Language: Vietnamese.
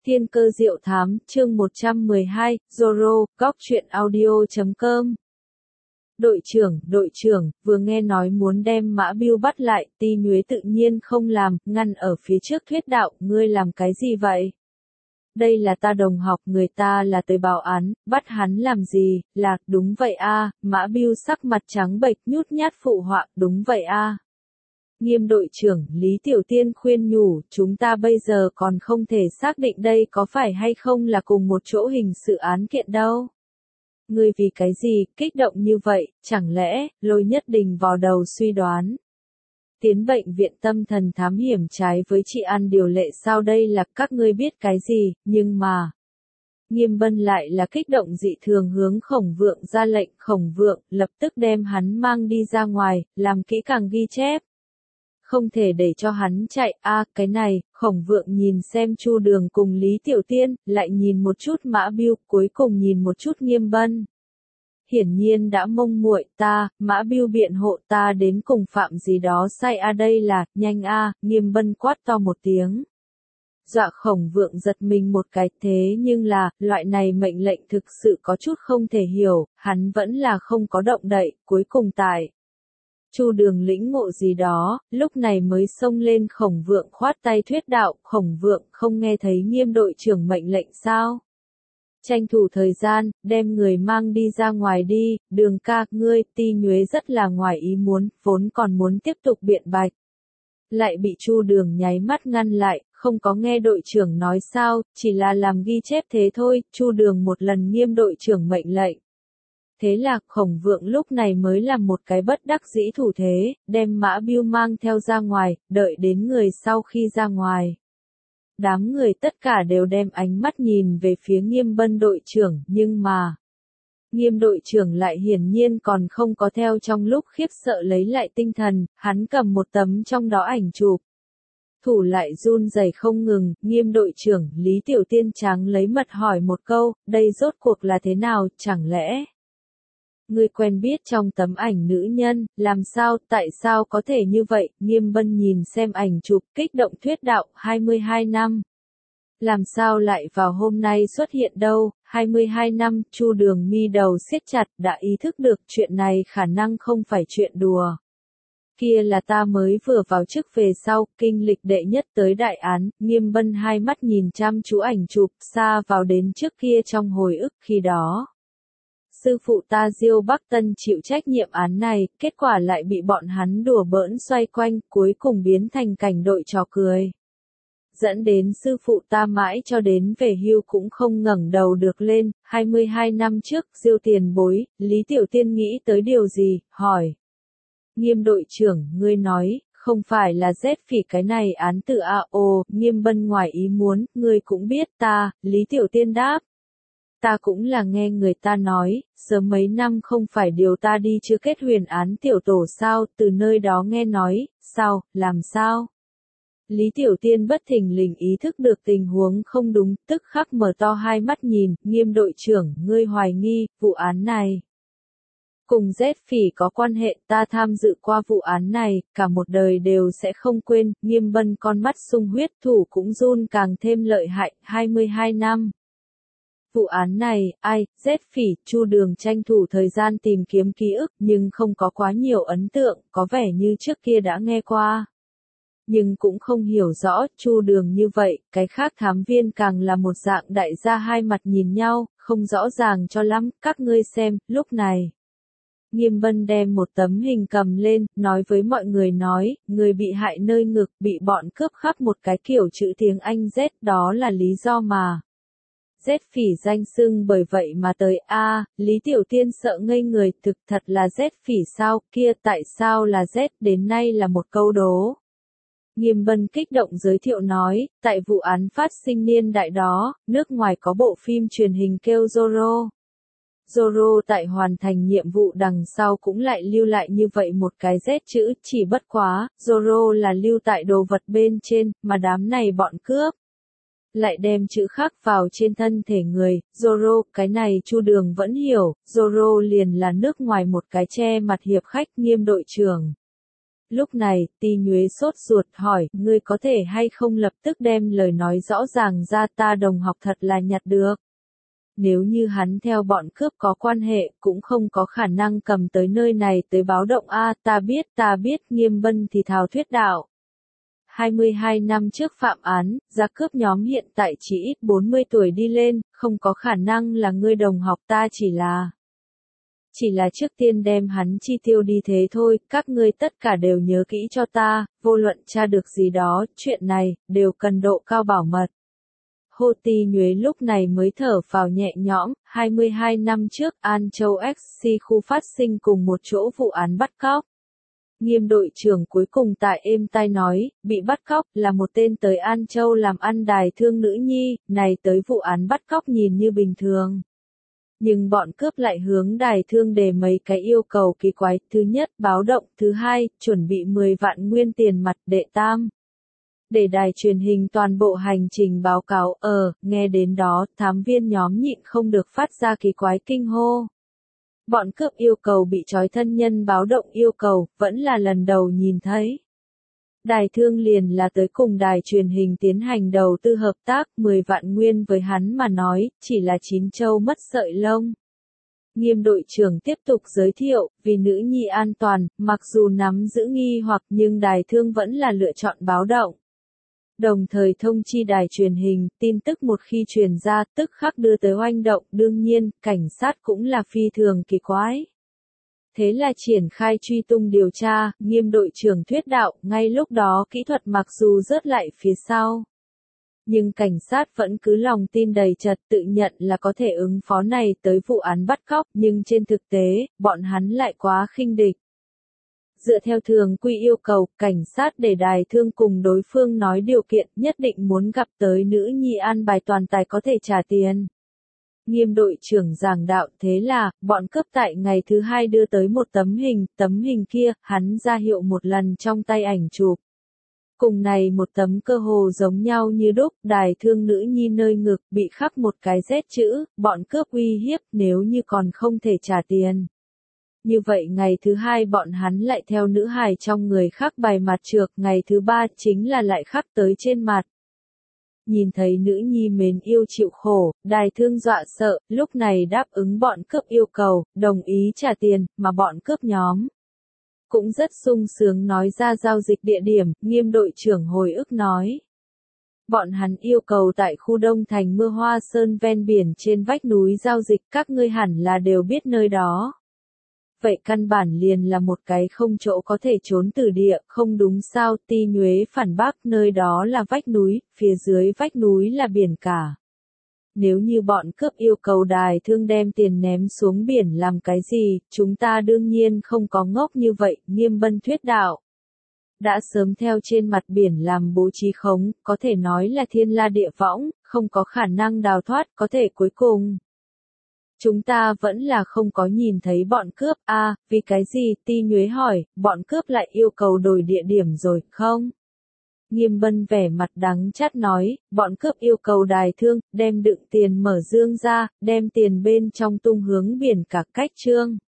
Thiên cơ diệu thám, chương 112, Zoro, góc truyện audio.com. Đội trưởng, vừa nghe nói muốn đem Mã Bưu bắt lại, Ti Nhuế tự nhiên không làm, ngăn ở phía trước thuyết đạo, ngươi làm cái gì vậy? Đây là ta đồng học, người ta là tới báo án, bắt hắn làm gì, là, đúng vậy a. Mã Bưu sắc mặt trắng bệch nhút nhát phụ họa, đúng vậy a. Nghiêm đội trưởng, Lý Tiểu Tiên khuyên nhủ, chúng ta bây giờ còn không thể xác định đây có phải hay không là cùng một chỗ hình sự án kiện đâu. Ngươi vì cái gì, kích động như vậy, chẳng lẽ, Lôi Nhất Đình vào đầu suy đoán. Tiến bệnh viện tâm thần thám hiểm trái với trị an điều lệ sao đây là các ngươi biết cái gì, nhưng mà. Nghiêm Bân lại là kích động dị thường hướng Khổng Vượng ra lệnh, Khổng Vượng, lập tức đem hắn mang đi ra ngoài, làm kỹ càng ghi chép. Không thể để cho hắn chạy, cái này, Khổng Vượng nhìn xem Chu Đường cùng Lý Tiểu Tiên, lại nhìn một chút Mã Bưu, cuối cùng nhìn một chút Nghiêm Bân. Hiển nhiên đã mông muội ta, Mã Bưu biện hộ ta đến cùng phạm gì đó sai đây là, nhanh Nghiêm Bân quát to một tiếng. Dọa Khổng Vượng giật mình một cái thế nhưng là, loại này mệnh lệnh thực sự có chút không thể hiểu, hắn vẫn là không có động đậy, cuối cùng tại. Chu Đường lĩnh ngộ gì đó, lúc này mới xông lên Khổng Vượng khoát tay thuyết đạo, Khổng Vượng không nghe thấy Nghiêm đội trưởng mệnh lệnh sao? Tranh thủ thời gian, đem người mang đi ra ngoài đi, Đường ca, ngươi, Ti Nhuế rất là ngoài ý muốn, vốn còn muốn tiếp tục biện bạch. Lại bị Chu Đường nháy mắt ngăn lại, không có nghe đội trưởng nói sao, chỉ là làm ghi chép thế thôi, Chu Đường một lần Nghiêm đội trưởng mệnh lệnh. Thế là, Khổng Vượng lúc này mới làm một cái bất đắc dĩ thủ thế, đem Mã Bưu mang theo ra ngoài, đợi đến người sau khi ra ngoài. Đám người tất cả đều đem ánh mắt nhìn về phía Nghiêm Bân đội trưởng, nhưng mà. Nghiêm đội trưởng lại hiển nhiên còn không có theo trong lúc khiếp sợ lấy lại tinh thần, hắn cầm một tấm trong đó ảnh chụp. Thủ lại run rẩy không ngừng, Nghiêm đội trưởng, Lý Tiểu Tiên tráng lấy mật hỏi một câu, đây rốt cuộc là thế nào, chẳng lẽ. Ngươi quen biết trong tấm ảnh nữ nhân, làm sao, tại sao có thể như vậy, Nghiêm Bân nhìn xem ảnh chụp, kích động thuyết đạo, 22 năm. Làm sao lại vào hôm nay xuất hiện đâu, 22 năm, Chu Đường mi đầu siết chặt, đã ý thức được chuyện này khả năng không phải chuyện đùa. Kia là ta mới vừa vào chức về sau, kinh lịch đệ nhất tới đại án, Nghiêm Bân hai mắt nhìn chăm chú ảnh chụp, xa vào đến trước kia trong hồi ức khi đó. Sư phụ ta Diêu Bắc Tân chịu trách nhiệm án này, kết quả lại bị bọn hắn đùa bỡn xoay quanh, cuối cùng biến thành cảnh đội trò cười. Dẫn đến sư phụ ta mãi cho đến về hưu cũng không ngẩng đầu được lên, 22 năm trước, Diêu tiền bối, Lý Tiểu Tiên nghĩ tới điều gì, hỏi. Nghiêm đội trưởng, ngươi nói, không phải là giết phỉ cái này án tự Nghiêm Bân ngoài ý muốn, ngươi cũng biết ta, Lý Tiểu Tiên đáp. Ta cũng là nghe người ta nói, sớm mấy năm không phải điều ta đi chưa kết huyền án tiểu tổ sao, từ nơi đó nghe nói, sao, làm sao? Lý Tiểu Tiên bất thình lình ý thức được tình huống không đúng, tức khắc mở to hai mắt nhìn, Nghiêm đội trưởng, ngươi hoài nghi, vụ án này. Cùng giết phỉ có quan hệ, ta tham dự qua vụ án này, cả một đời đều sẽ không quên, Nghiêm Bân con mắt sung huyết thủ cũng run càng thêm lợi hại, 22 năm. Vụ án này, giết phỉ, Chu Đường tranh thủ thời gian tìm kiếm ký ức nhưng không có quá nhiều ấn tượng, có vẻ như trước kia đã nghe qua. Nhưng cũng không hiểu rõ, Chu Đường như vậy, cái khác thám viên càng là một dạng đại gia hai mặt nhìn nhau, không rõ ràng cho lắm, các ngươi xem, lúc này. Nghiêm Bân đem một tấm hình cầm lên, nói với mọi người nói, người bị hại nơi ngực, bị bọn cướp khắp một cái kiểu chữ tiếng Anh Z, đó là lý do mà. Z phỉ danh xưng bởi vậy mà tới Lý Tiểu Tiên sợ ngây người, thực thật là Z phỉ sao, kia tại sao là Z, đến nay là một câu đố. Nghiêm Bân kích động giới thiệu nói, tại vụ án phát sinh niên đại đó, nước ngoài có bộ phim truyền hình kêu Zoro. Zoro tại hoàn thành nhiệm vụ đằng sau cũng lại lưu lại như vậy một cái Z chữ, chỉ bất quá, Zoro là lưu tại đồ vật bên trên, mà đám này bọn cướp. Lại đem chữ khắc vào trên thân thể người, Zoro, cái này Chu Đường vẫn hiểu, Zoro liền là nước ngoài một cái che mặt hiệp khách, Nghiêm đội trưởng. lúc này, Ti Nhuế sốt ruột hỏi, ngươi có thể hay không lập tức đem lời nói rõ ràng ra, ta đồng học thật là nhặt được. Nếu như hắn theo bọn cướp có quan hệ, cũng không có khả năng cầm tới nơi này tới báo động a, ta biết, Nghiêm Bân thì thào thuyết đạo. 22 năm trước phạm án, ra cướp nhóm hiện tại chỉ ít 40 tuổi đi lên, không có khả năng là ngươi đồng học, ta chỉ là trước tiên đem hắn chi tiêu đi thế thôi, các ngươi tất cả đều nhớ kỹ cho ta, vô luận tra được gì đó, chuyện này, đều cần độ cao bảo mật. Hồ Ti Nhuế lúc này mới thở phào nhẹ nhõm, 22 năm trước An Châu XC khu phát sinh cùng một chỗ vụ án bắt cóc. Nghiêm đội trưởng cuối cùng tại êm tai nói, bị bắt cóc là một tên tới An Châu làm ăn đài thương nữ nhi, này tới vụ án bắt cóc nhìn như bình thường. Nhưng bọn cướp lại hướng đài thương đề mấy cái yêu cầu kỳ quái, thứ nhất báo động, thứ hai, chuẩn bị 10 vạn nguyên tiền mặt, đệ tam. Để đài truyền hình toàn bộ hành trình báo cáo, nghe đến đó, thám viên nhóm nhịn không được phát ra kỳ quái kinh hô. Bọn cướp yêu cầu bị trói thân nhân báo động yêu cầu, vẫn là lần đầu nhìn thấy. Đài thương liền là tới cùng đài truyền hình tiến hành đầu tư hợp tác, 10 vạn nguyên với hắn mà nói, chỉ là 9 trâu mất sợi lông. Nghiêm đội trưởng tiếp tục giới thiệu, vì nữ nhi an toàn, mặc dù nắm giữ nghi hoặc nhưng đài thương vẫn là lựa chọn báo động. Đồng thời thông chi đài truyền hình, tin tức một khi truyền ra, tức khắc đưa tới oanh động, đương nhiên, cảnh sát cũng là phi thường kỳ quái. Thế là triển khai truy tung điều tra, Nghiêm đội trưởng thuyết đạo, ngay lúc đó kỹ thuật mặc dù rớt lại phía sau. Nhưng cảnh sát vẫn cứ lòng tin đầy trật tự nhận là có thể ứng phó này tới vụ án bắt cóc, nhưng trên thực tế, bọn hắn lại quá khinh địch. Dựa theo thường quy yêu cầu, cảnh sát để đài thương cùng đối phương nói điều kiện nhất định muốn gặp tới nữ nhi an bài toàn tài có thể trả tiền. Nghiêm đội trưởng giảng đạo thế là, bọn cướp tại ngày thứ hai đưa tới một tấm hình kia, hắn ra hiệu một lần trong tay ảnh chụp. Cùng này một tấm cơ hồ giống nhau như đúc, đài thương nữ nhi nơi ngực bị khắc một cái Z chữ, bọn cướp uy hiếp nếu như còn không thể trả tiền. Như vậy ngày thứ hai bọn hắn lại theo nữ hài trong người khắc bài mặt trược, ngày thứ ba chính là lại khắc tới trên mặt. Nhìn thấy nữ nhi mến yêu chịu khổ, đài thương dọa sợ, lúc này đáp ứng bọn cướp yêu cầu, đồng ý trả tiền, mà bọn cướp nhóm cũng rất sung sướng nói ra giao dịch địa điểm, Nghiêm đội trưởng hồi ức nói. Bọn hắn yêu cầu tại khu Đông Thành Mưa Hoa Sơn ven biển trên vách núi giao dịch, các ngươi hẳn là đều biết nơi đó. Vậy căn bản liền là một cái không chỗ có thể trốn từ địa, không đúng sao? Ti Nhuế phản bác, nơi đó là vách núi, phía dưới vách núi là biển cả. Nếu như bọn cướp yêu cầu đài thương đem tiền ném xuống biển làm cái gì, chúng ta đương nhiên không có ngốc như vậy, Nghiêm Bân thuyết đạo. Đã sớm theo trên mặt biển làm bố trí khống, có thể nói là thiên la địa võng, không có khả năng đào thoát, có thể cuối cùng. Chúng ta vẫn là không có nhìn thấy bọn cướp, vì cái gì? Ti Nhuế hỏi, bọn cướp lại yêu cầu đổi địa điểm rồi, không? Nghiêm Bân vẻ mặt đắng chát nói, bọn cướp yêu cầu đài thương, đem đựng tiền mở dương ra, đem tiền bên trong tung hướng biển cả cách trương.